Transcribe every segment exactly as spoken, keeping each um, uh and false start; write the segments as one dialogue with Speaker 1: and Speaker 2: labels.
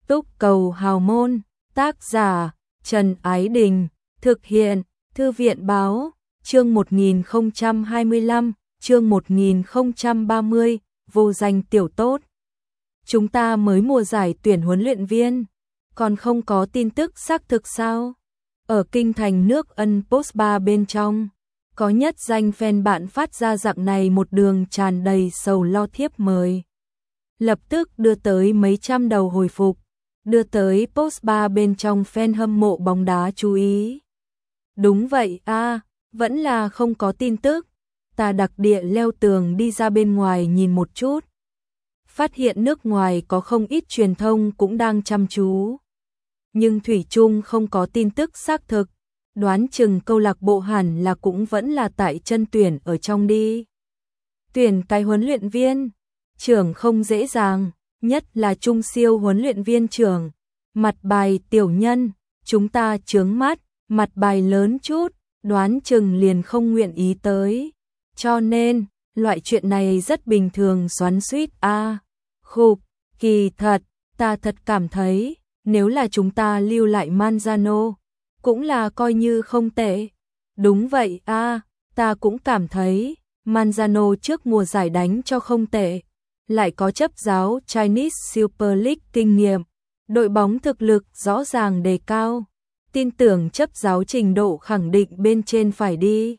Speaker 1: Túc Cầu Hào Môn, tác giả Trần Ái Đình, thực hiện Thư viện Báo, chương một nghìn không trăm hai mươi lăm, chương một nghìn không trăm ba mươi, vô danh tiểu tốt. Chúng ta mới mùa giải tuyển huấn luyện viên, còn không có tin tức xác thực sao? Ở kinh thành nước Ân Post ba bên trong, có nhất danh fan bạn phát ra dạng này một đường tràn đầy sầu lo thiếp mời. Lập tức đưa tới mấy trăm đầu hồi phục, đưa tới Post ba bên trong fan hâm mộ bóng đá chú ý. Đúng vậy a, à, vẫn là không có tin tức. Ta đặc địa leo tường đi ra bên ngoài nhìn một chút. Phát hiện nước ngoài có không ít truyền thông cũng đang chăm chú. Nhưng thủy chung không có tin tức xác thực, đoán chừng câu lạc bộ hẳn là cũng vẫn là tại chân tuyển ở trong đi. Tuyển cái huấn luyện viên, trưởng không dễ dàng, nhất là trung siêu huấn luyện viên trưởng. Mặt bài tiểu nhân, chúng ta chướng mắt, mặt bài lớn chút, đoán chừng liền không nguyện ý tới. Cho nên, loại chuyện này rất bình thường xoắn xuýt a. À, khục, kỳ thật, ta thật cảm thấy, nếu là chúng ta lưu lại Manzano, cũng là coi như không tệ. Đúng vậy a, à, ta cũng cảm thấy, Manzano trước mùa giải đánh cho không tệ, lại có chấp giáo Chinese Super League kinh nghiệm, đội bóng thực lực rõ ràng đề cao, tin tưởng chấp giáo trình độ khẳng định bên trên phải đi.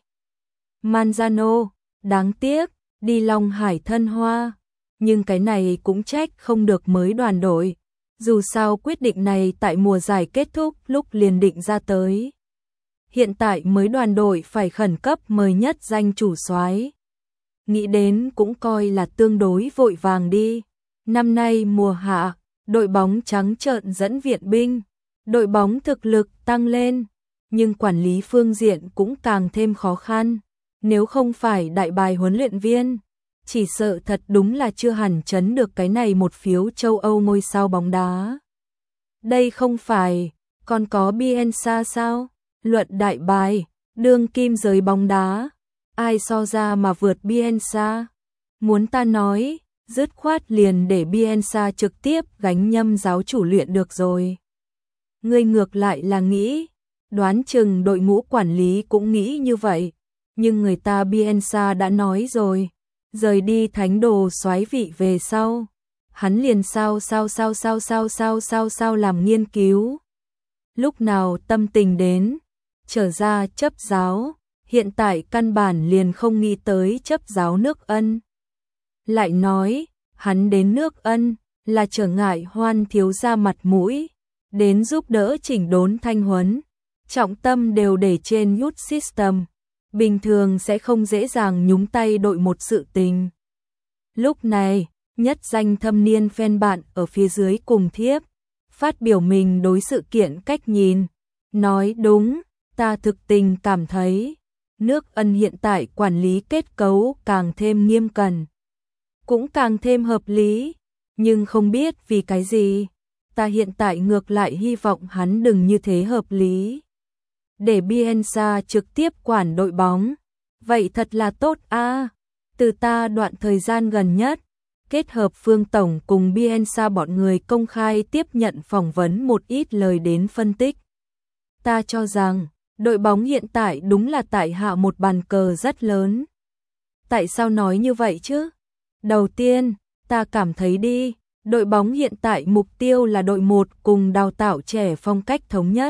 Speaker 1: Manzano, đáng tiếc, đi Long Hải thân hoa, nhưng cái này cũng trách không được mới đoàn đội. Dù sao quyết định này tại mùa giải kết thúc lúc liền định ra tới. Hiện tại mới đoàn đội phải khẩn cấp mời nhất danh chủ soái. Nghĩ đến cũng coi là tương đối vội vàng đi. Năm nay mùa hạ, đội bóng trắng trợn dẫn viện binh, đội bóng thực lực tăng lên, nhưng quản lý phương diện cũng càng thêm khó khăn. Nếu không phải đại bài huấn luyện viên, chỉ sợ thật đúng là chưa hẳn chấn được cái này một phiếu châu Âu ngôi sao bóng đá. Đây không phải, còn có Bielsa sao? Luận đại bài, đương kim giới bóng đá, ai so ra mà vượt Bielsa? Muốn ta nói, dứt khoát liền để Bielsa trực tiếp gánh nhâm giáo chủ luyện được rồi. Ngươi ngược lại là nghĩ, đoán chừng đội ngũ quản lý cũng nghĩ như vậy, nhưng người ta Bielsa đã nói rồi. Rời đi thánh đồ soái vị về sau, hắn liền sao sao sao sao sao sao sao sao làm nghiên cứu. Lúc nào tâm tình đến, trở ra chấp giáo, hiện tại căn bản liền không nghĩ tới chấp giáo nước Ân. Lại nói, hắn đến nước Ân là trở ngại Hoan thiếu gia mặt mũi, đến giúp đỡ chỉnh đốn thanh huấn, trọng tâm đều để trên youth system. Bình thường sẽ không dễ dàng nhúng tay đội một sự tình. Lúc này, nhất danh thâm niên fan bạn ở phía dưới cùng thiếp, phát biểu mình đối sự kiện cách nhìn, nói đúng, ta thực tình cảm thấy, nước Ân hiện tại quản lý kết cấu càng thêm nghiêm cẩn, cũng càng thêm hợp lý, nhưng không biết vì cái gì, ta hiện tại ngược lại hy vọng hắn đừng như thế hợp lý. Để Bielsa trực tiếp quản đội bóng, vậy thật là tốt a. À, từ ta đoạn thời gian gần nhất, kết hợp Phương Tổng cùng Bielsa bọn người công khai tiếp nhận phỏng vấn một ít lời đến phân tích. Ta cho rằng, đội bóng hiện tại đúng là tại hạ một bàn cờ rất lớn. Tại sao nói như vậy chứ? Đầu tiên, ta cảm thấy đi, đội bóng hiện tại mục tiêu là đội một cùng đào tạo trẻ phong cách thống nhất.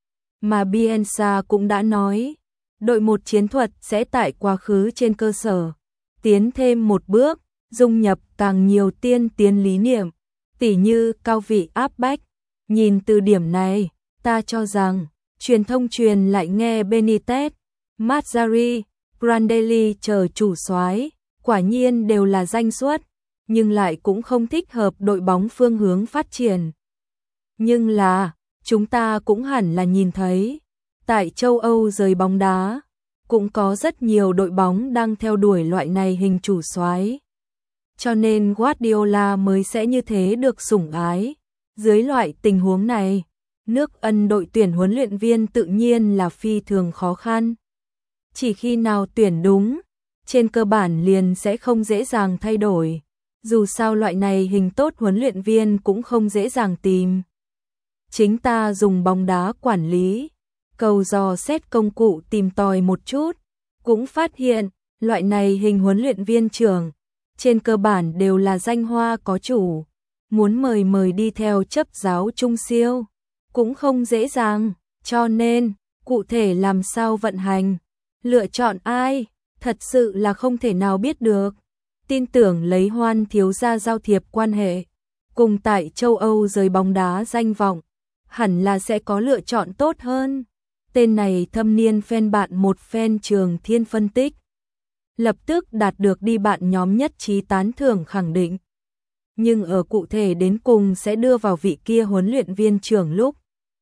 Speaker 1: Mà Bielsa cũng đã nói, đội một chiến thuật sẽ tại quá khứ trên cơ sở, tiến thêm một bước, dung nhập càng nhiều tiên tiến lý niệm, tỉ như cao vị áp bách. Nhìn từ điểm này, ta cho rằng, truyền thông truyền lại nghe Benitez, Mazzarri, Prandelli chờ chủ soái, quả nhiên đều là danh xuất, nhưng lại cũng không thích hợp đội bóng phương hướng phát triển. Nhưng là, chúng ta cũng hẳn là nhìn thấy, tại châu Âu giới bóng đá, cũng có rất nhiều đội bóng đang theo đuổi loại này hình chủ soái. Cho nên Guardiola mới sẽ như thế được sủng ái. Dưới loại tình huống này, nước Ân đội tuyển huấn luyện viên tự nhiên là phi thường khó khăn. Chỉ khi nào tuyển đúng, trên cơ bản liền sẽ không dễ dàng thay đổi. Dù sao loại này hình tốt huấn luyện viên cũng không dễ dàng tìm. Chính ta dùng bóng đá quản lý, cầu dò xét công cụ tìm tòi một chút, cũng phát hiện, loại này hình huấn luyện viên trưởng, trên cơ bản đều là danh hoa có chủ, muốn mời mời đi theo chấp giáo trung siêu, cũng không dễ dàng, cho nên, cụ thể làm sao vận hành, lựa chọn ai, thật sự là không thể nào biết được. Tin tưởng lấy Hoan thiếu gia giao thiệp quan hệ, cùng tại châu Âu giới bóng đá danh vọng, hẳn là sẽ có lựa chọn tốt hơn. Tên này thâm niên fan bạn một fan Trường Thiên phân tích. Lập tức đạt được đi bạn nhóm nhất trí tán thưởng khẳng định. Nhưng ở cụ thể đến cùng sẽ đưa vào vị kia huấn luyện viên trưởng lúc.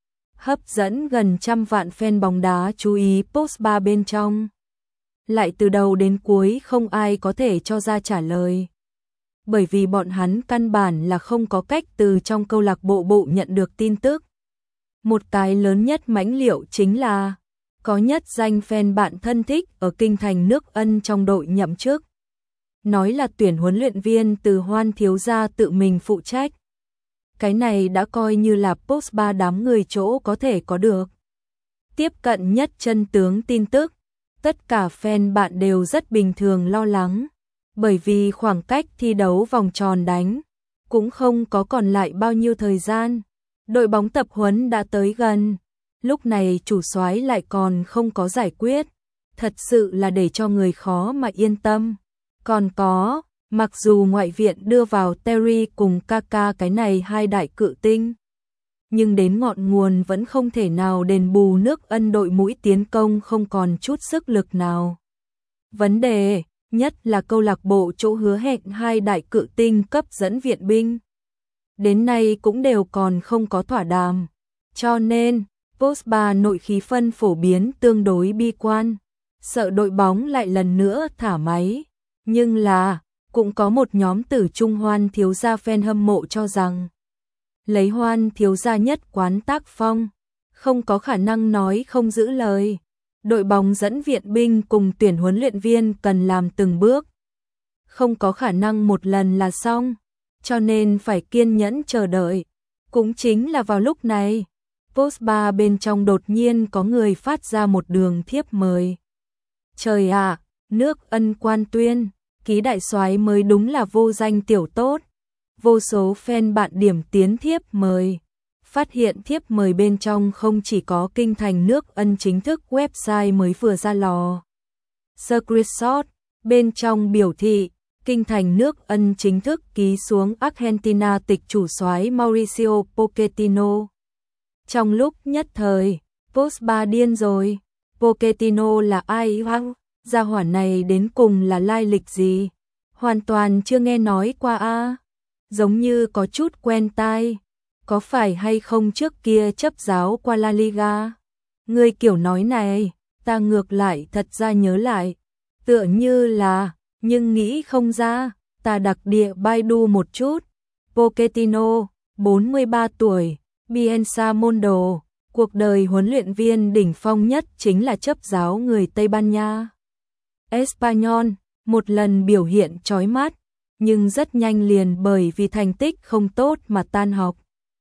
Speaker 1: Hấp dẫn gần trăm vạn fan bóng đá chú ý post ba bên trong. Lại từ đầu đến cuối không ai có thể cho ra trả lời. Bởi vì bọn hắn căn bản là không có cách từ trong câu lạc bộ bộ nhận được tin tức. Một cái lớn nhất mãnh liệu chính là có nhất danh fan bạn thân thích ở kinh thành nước Ân trong đội nhậm chức. Nói là tuyển huấn luyện viên từ Hoan thiếu gia tự mình phụ trách. Cái này đã coi như là post ba đám người chỗ có thể có được. Tiếp cận nhất chân tướng tin tức, tất cả fan bạn đều rất bình thường lo lắng. Bởi vì khoảng cách thi đấu vòng tròn đánh, cũng không có còn lại bao nhiêu thời gian. Đội bóng tập huấn đã tới gần, lúc này chủ soái lại còn không có giải quyết, thật sự là để cho người khó mà yên tâm. Còn có, mặc dù ngoại viện đưa vào Terry cùng Kaka cái này hai đại cự tinh, nhưng đến ngọn nguồn vẫn không thể nào đền bù nước Ân đội mũi tiến công không còn chút sức lực nào. Vấn đề nhất là câu lạc bộ chỗ hứa hẹn hai đại cự tinh cấp dẫn viện binh. Đến nay cũng đều còn không có thỏa đàm. Cho nên, post ba nội khí phân phổ biến tương đối bi quan. Sợ đội bóng lại lần nữa thả máy. Nhưng là, cũng có một nhóm tử trung Hoan thiếu gia fan hâm mộ cho rằng lấy Hoan thiếu gia nhất quán tác phong, không có khả năng nói không giữ lời. Đội bóng dẫn viện binh cùng tuyển huấn luyện viên cần làm từng bước. Không có khả năng một lần là xong, cho nên phải kiên nhẫn chờ đợi. Cũng chính là vào lúc này, post ba bên trong đột nhiên có người phát ra một đường thiếp mời. Trời ạ, à, nước Ân quan tuyên, ký đại soái mới đúng là vô danh tiểu tốt. Vô số fan bạn điểm tiến thiếp mời. Phát hiện thiếp mời bên trong không chỉ có kinh thành nước Ân chính thức website mới vừa ra lò. Screenshot, bên trong biểu thị, kinh thành nước Ân chính thức ký xuống Argentina tịch chủ soái Mauricio Pochettino. Trong lúc nhất thời, post ba điên rồi, Pochettino là ai hăng, gia hỏa này đến cùng là lai lịch gì? Hoàn toàn chưa nghe nói qua a, à. Giống như có chút quen tai. Có phải hay không trước kia chấp giáo qua La Liga? Người kiểu nói này, ta ngược lại thật ra nhớ lại. Tựa như là, nhưng nghĩ không ra, ta đặc địa Baidu một chút. Pochettino, bốn mươi ba tuổi, Bielsa Mondo, cuộc đời huấn luyện viên đỉnh phong nhất chính là chấp giáo người Tây Ban Nha. Espanyol, một lần biểu hiện chói mắt, nhưng rất nhanh liền bởi vì thành tích không tốt mà tan học.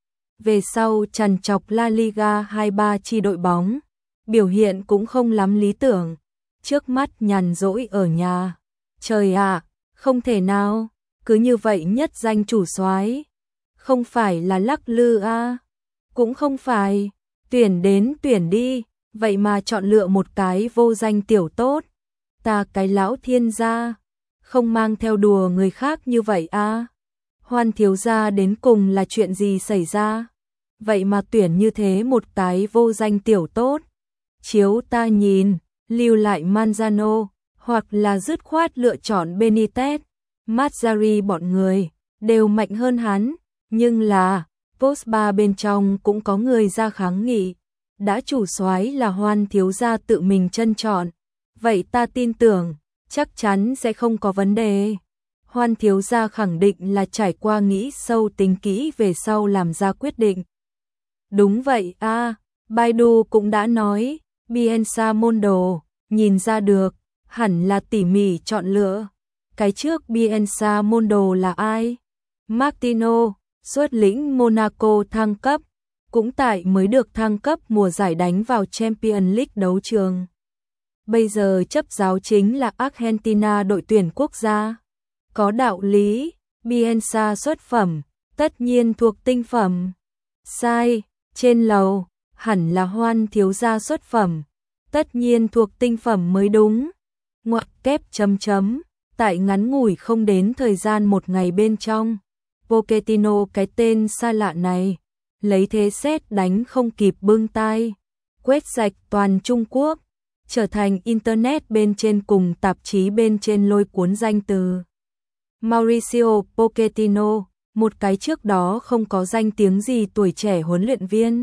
Speaker 1: Về sau trằn trọc La Liga hai ba chi đội bóng, biểu hiện cũng không lắm lý tưởng, trước mắt nhàn rỗi ở nhà. Trời ạ, à, không thể nào, cứ như vậy nhất danh chủ soái, không phải là lắc lư a, à? Cũng không phải, tuyển đến tuyển đi, vậy mà chọn lựa một cái vô danh tiểu tốt. Ta cái lão thiên gia, không mang theo đùa người khác như vậy a. À? Hoan thiếu gia đến cùng là chuyện gì xảy ra? Vậy mà tuyển như thế một cái vô danh tiểu tốt. Chiếu ta nhìn, lưu lại Manzano, hoặc là dứt khoát lựa chọn Benitez, Mazzarri bọn người, đều mạnh hơn hắn. Nhưng là, post ba bên trong cũng có người ra kháng nghị. Đã chủ soái là Hoan thiếu gia tự mình chân chọn. Vậy ta tin tưởng, chắc chắn sẽ không có vấn đề. Hoan thiếu gia khẳng định là trải qua nghĩ sâu tính kỹ về sau làm ra quyết định. Đúng vậy a, à, Baidu cũng đã nói, Bielsa Mondo, nhìn ra được, hẳn là tỉ mỉ chọn lựa. Cái trước Bielsa Mondo là ai? Martino, xuất lĩnh Monaco thăng cấp, cũng tại mới được thăng cấp mùa giải đánh vào Champions League đấu trường. Bây giờ chấp giáo chính là Argentina đội tuyển quốc gia. Có đạo lý, Bielsa xuất phẩm, tất nhiên thuộc tinh phẩm. Sai, trên lầu, hẳn là Hoan thiếu gia xuất phẩm, tất nhiên thuộc tinh phẩm mới đúng. Ngoặc kép chấm chấm, tại ngắn ngủi không đến thời gian một ngày bên trong, Pochettino cái tên xa lạ này, lấy thế sét đánh không kịp bưng tay, quét sạch toàn Trung Quốc, trở thành Internet bên trên cùng tạp chí bên trên lôi cuốn danh từ. Mauricio Pochettino, một cái trước đó không có danh tiếng gì tuổi trẻ huấn luyện viên,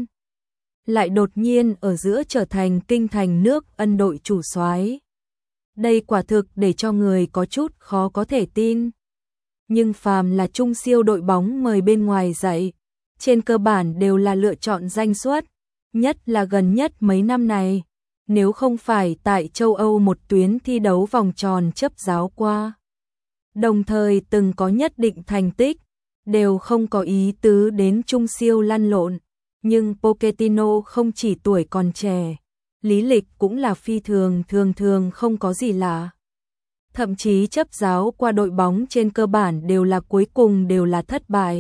Speaker 1: lại đột nhiên ở giữa trở thành kinh thành nước Ân đội chủ soái. Đây quả thực để cho người có chút khó có thể tin. Nhưng phàm là trung siêu đội bóng mời bên ngoài dạy, trên cơ bản đều là lựa chọn danh suất, nhất là gần nhất mấy năm này, nếu không phải tại châu Âu một tuyến thi đấu vòng tròn chấp giáo qua, đồng thời từng có nhất định thành tích, đều không có ý tứ đến trung siêu lăn lộn. Nhưng Pochettino không chỉ tuổi còn trẻ, lý lịch cũng là phi thường thường thường không có gì lạ. Thậm chí chấp giáo qua đội bóng trên cơ bản đều là cuối cùng đều là thất bại.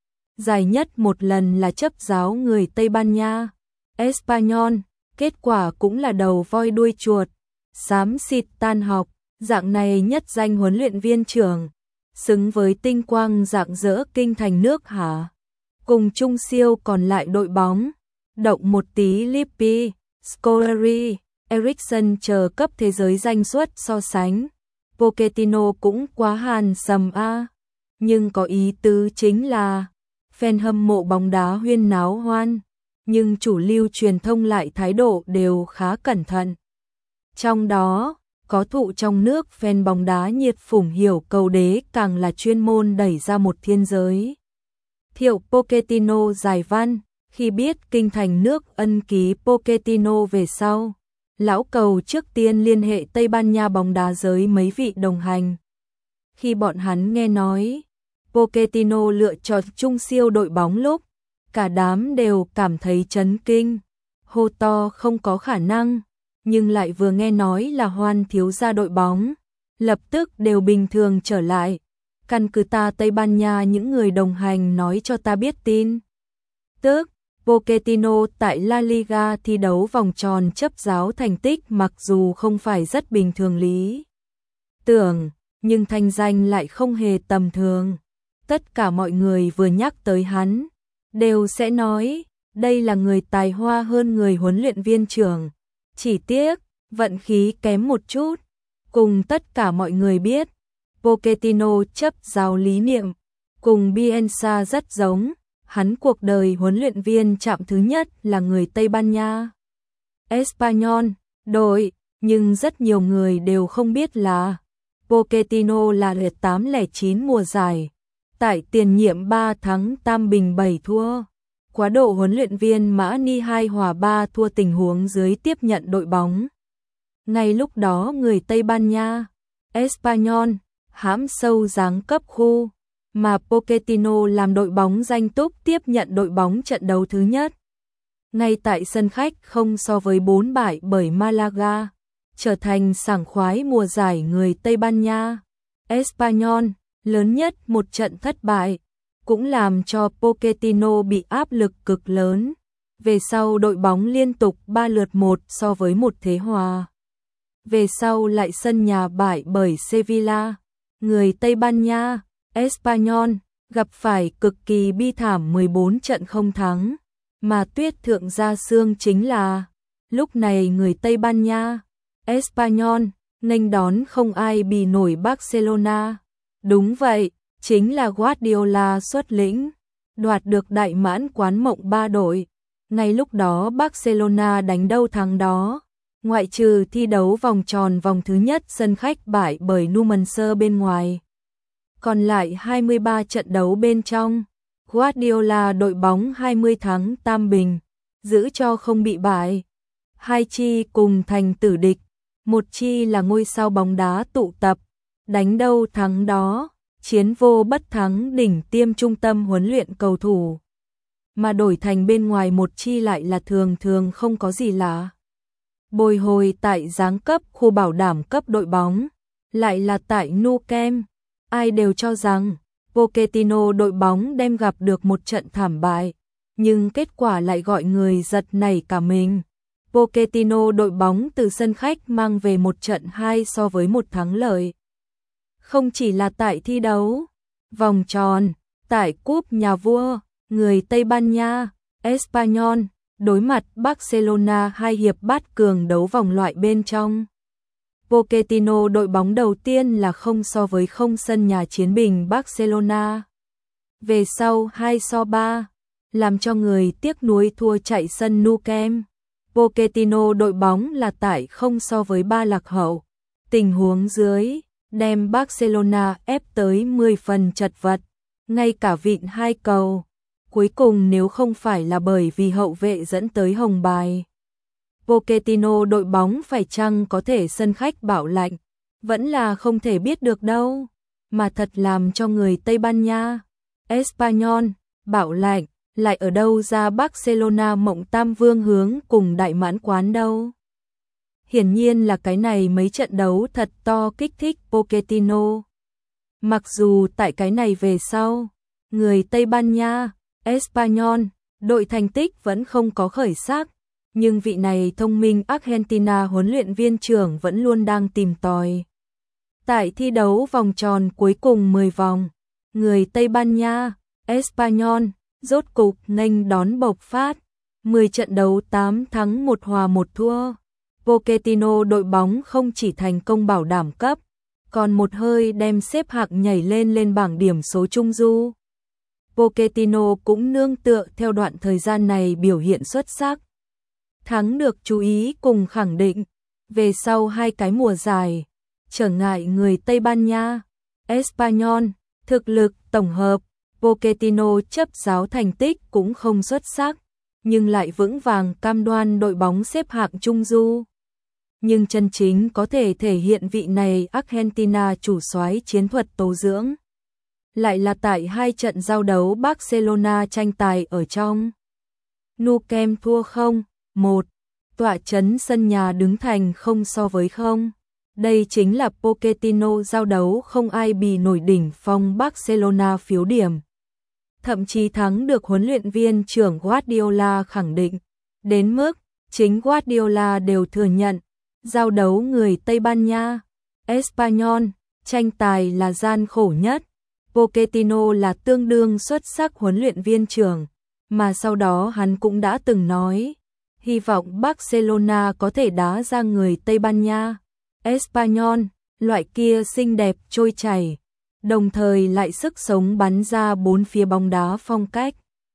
Speaker 1: Dài nhất một lần là chấp giáo người Tây Ban Nha, Espanyol, kết quả cũng là đầu voi đuôi chuột, xám xịt tan học, dạng này nhất danh huấn luyện viên trưởng, xứng với tinh quang rạng rỡ kinh thành nước hả? Cùng trung siêu còn lại đội bóng, động một tí Lippi, Scolari, Eriksen chờ cấp thế giới danh suất so sánh. Pochettino cũng quá hàn sầm a, nhưng có ý tứ chính là fan hâm mộ bóng đá huyên náo hoan, nhưng chủ lưu truyền thông lại thái độ đều khá cẩn thận. Trong đó, có thụ trong nước fan bóng đá nhiệt phủng hiểu cầu đế càng là chuyên môn đẩy ra một thiên giới. Thiệu Pochettino giải văn, khi biết kinh thành nước Ân ký Pochettino về sau, lão cầu trước tiên liên hệ Tây Ban Nha bóng đá giới mấy vị đồng hành. Khi bọn hắn nghe nói Pochettino lựa chọn trung siêu đội bóng lúc, cả đám đều cảm thấy chấn kinh, hô to không có khả năng, nhưng lại vừa nghe nói là Hoan thiếu gia đội bóng, lập tức đều bình thường trở lại. Căn cứ ta Tây Ban Nha những người đồng hành nói cho ta biết tin. Tức, Pochettino tại La Liga thi đấu vòng tròn chấp giáo thành tích mặc dù không phải rất bình thường lý tưởng, nhưng thanh danh lại không hề tầm thường. Tất cả mọi người vừa nhắc tới hắn, đều sẽ nói, đây là người tài hoa hơn người huấn luyện viên trưởng. Chỉ tiếc, vận khí kém một chút. Cùng tất cả mọi người biết, Pochettino chấp giáo lý niệm, cùng Bielsa rất giống, hắn cuộc đời huấn luyện viên chạm thứ nhất là người Tây Ban Nha, Espanyol, đội, nhưng rất nhiều người đều không biết là Pochettino là lượt tám không chín mùa giải, tại tiền nhiệm ba thắng tam bình bảy thua, quá độ huấn luyện viên Mã Ni hai hòa ba thua tình huống dưới tiếp nhận đội bóng. Ngay lúc đó người Tây Ban Nha, Espanyol, hãm sâu giáng cấp khu, mà Pochettino làm đội bóng danh túc tiếp nhận đội bóng trận đấu thứ nhất. Ngay tại sân khách không so với bốn bại bởi Malaga, trở thành sảng khoái mùa giải người Tây Ban Nha, Espanyol, lớn nhất một trận thất bại, cũng làm cho Pochettino bị áp lực cực lớn. Về sau đội bóng liên tục ba lượt một so với một thế hòa. Về sau lại sân nhà bại bởi Sevilla, người Tây Ban Nha, Espanyol, gặp phải cực kỳ bi thảm mười bốn trận không thắng, mà tuyết thượng gia xương chính là, lúc này người Tây Ban Nha, Espanyol, nghênh đón không ai bì nổi Barcelona. Đúng vậy, chính là Guardiola xuất lĩnh, đoạt được đại mãn quán mộng ba đội. Ngay lúc đó Barcelona đánh đâu thắng đó, ngoại trừ thi đấu vòng tròn vòng thứ nhất sân khách bại bởi Numancia bên ngoài. Còn lại hai mươi ba trận đấu bên trong, Guardiola đội bóng hai mươi thắng tam bình, giữ cho không bị bại. Hai chi cùng thành tử địch, một chi là ngôi sao bóng đá tụ tập, đánh đâu thắng đó, chiến vô bất thắng đỉnh tiêm trung tâm huấn luyện cầu thủ. Mà đổi thành bên ngoài một chi lại là thường thường không có gì lạ. Bồi hồi tại giáng cấp khu bảo đảm cấp đội bóng, lại là tại Nou Camp, ai đều cho rằng Pochettino đội bóng đem gặp được một trận thảm bại, nhưng kết quả lại gọi người giật nảy cả mình. Pochettino đội bóng từ sân khách mang về một trận hai so với một thắng lợi. Không chỉ là tại thi đấu, vòng tròn, tại cúp nhà vua, người Tây Ban Nha, Espanyol, đối mặt Barcelona hai hiệp bát cường đấu vòng loại bên trong. Pochettino đội bóng đầu tiên là không so với không sân nhà chiến bình Barcelona. Về sau hai so ba, làm cho người tiếc nuối thua chạy sân Nou Camp. Pochettino đội bóng là tại không so với ba lạc hậu. Tình huống dưới, đem Barcelona ép tới mười phần chật vật, ngay cả vịn hai cầu. Cuối cùng nếu không phải là bởi vì hậu vệ dẫn tới hồng bài, Pochettino đội bóng phải chăng có thể sân khách bảo lạnh, vẫn là không thể biết được đâu. Mà thật làm cho người Tây Ban Nha, Espanyol, bảo lạnh, lại ở đâu ra Barcelona mộng tam vương hướng cùng đại mãn quán đâu. Hiển nhiên là cái này mấy trận đấu thật to kích thích Pochettino. Mặc dù tại cái này về sau, người Tây Ban Nha, Espanyol, đội thành tích vẫn không có khởi sắc, nhưng vị này thông minh Argentina huấn luyện viên trưởng vẫn luôn đang tìm tòi. Tại thi đấu vòng tròn cuối cùng mười vòng, người Tây Ban Nha, Espanyol, rốt cục nghênh đón bộc phát, mười trận đấu tám thắng một hòa một thua. Pochettino đội bóng không chỉ thành công bảo đảm cấp, còn một hơi đem xếp hạng nhảy lên lên bảng điểm số trung du. Pochettino cũng nương tựa theo đoạn thời gian này biểu hiện xuất sắc, thắng được chú ý cùng khẳng định. Về sau hai cái mùa dài, trở ngại người Tây Ban Nha, Espanyol, thực lực tổng hợp, Pochettino chấp giáo thành tích cũng không xuất sắc, nhưng lại vững vàng cam đoan đội bóng xếp hạng trung du. Nhưng chân chính có thể thể hiện vị này Argentina chủ soái chiến thuật tố dưỡng, lại là tại hai trận giao đấu Barcelona tranh tài ở trong. Nou Camp thua không, một, tọa trấn sân nhà đứng thành không so với không. Đây chính là Pochettino giao đấu không ai bì nổi đỉnh phong Barcelona phiếu điểm. Thậm chí thắng được huấn luyện viên trưởng Guardiola khẳng định, đến mức chính Guardiola đều thừa nhận, giao đấu người Tây Ban Nha, Espanyol, tranh tài là gian khổ nhất. Pochettino là tương đương xuất sắc huấn luyện viên trưởng, mà sau đó hắn cũng đã từng nói, hy vọng Barcelona có thể đá ra người Tây Ban Nha, Espanyol, loại kia xinh đẹp trôi chảy, đồng thời lại sức sống bắn ra bốn phía bóng đá phong cách.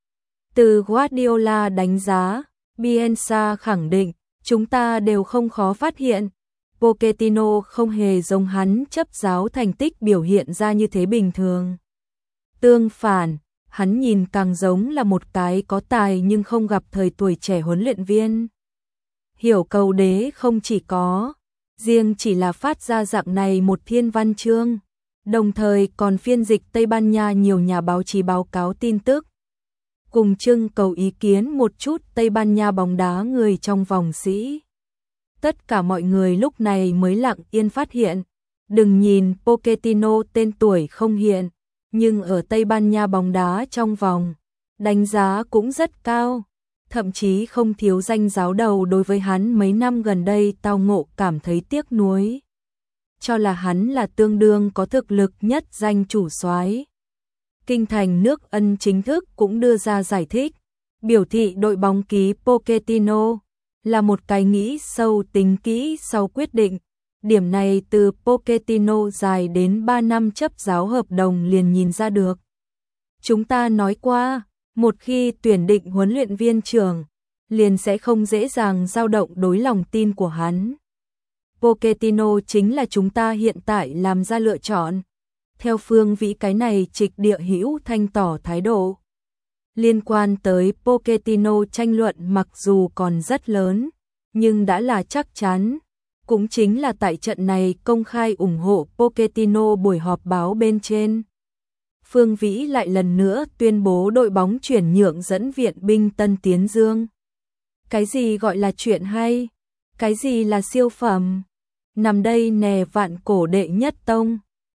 Speaker 1: Từ Guardiola đánh giá, Bielsa khẳng định, chúng ta đều không khó phát hiện, Pochettino không hề giống hắn chấp giáo thành tích biểu hiện ra như thế bình thường. Tương phản, hắn nhìn càng giống là một cái có tài nhưng không gặp thời tuổi trẻ huấn luyện viên. Hiểu cầu đế không chỉ có, riêng chỉ là phát ra dạng này một thiên văn chương, đồng thời còn phiên dịch Tây Ban Nha nhiều nhà báo chí báo cáo tin tức. Cùng trưng cầu ý kiến một chút Tây Ban Nha bóng đá người trong vòng sĩ. Tất cả mọi người lúc này mới lặng yên phát hiện, đừng nhìn Pochettino tên tuổi không hiện, nhưng ở Tây Ban Nha bóng đá trong vòng, đánh giá cũng rất cao, thậm chí không thiếu danh giáo đầu đối với hắn mấy năm gần đây tao ngộ cảm thấy tiếc nuối. Cho là hắn là tương đương có thực lực nhất danh chủ soái. Kinh thành nước Ân chính thức cũng đưa ra giải thích, biểu thị đội bóng ký Pochettino là một cái nghĩ sâu tính kỹ sau quyết định. Điểm này từ Pochettino dài đến ba năm chấp giáo hợp đồng liền nhìn ra được. Chúng ta nói qua, một khi tuyển định huấn luyện viên trưởng, liền sẽ không dễ dàng dao động đối lòng tin của hắn. Pochettino chính là chúng ta hiện tại làm ra lựa chọn. Theo Phương Vĩ cái này trịch địa hữu thanh tỏ thái độ. Liên quan tới Pochettino tranh luận mặc dù còn rất lớn, nhưng đã là chắc chắn. Cũng chính là tại trận này công khai ủng hộ Pochettino buổi họp báo bên trên. Phương Vĩ lại lần nữa tuyên bố đội bóng chuyển nhượng dẫn viện binh Tân Tiến Dương. Cái gì gọi là chuyện hay? Cái gì là siêu phẩm? Nằm đây nè vạn cổ đệ nhất tông.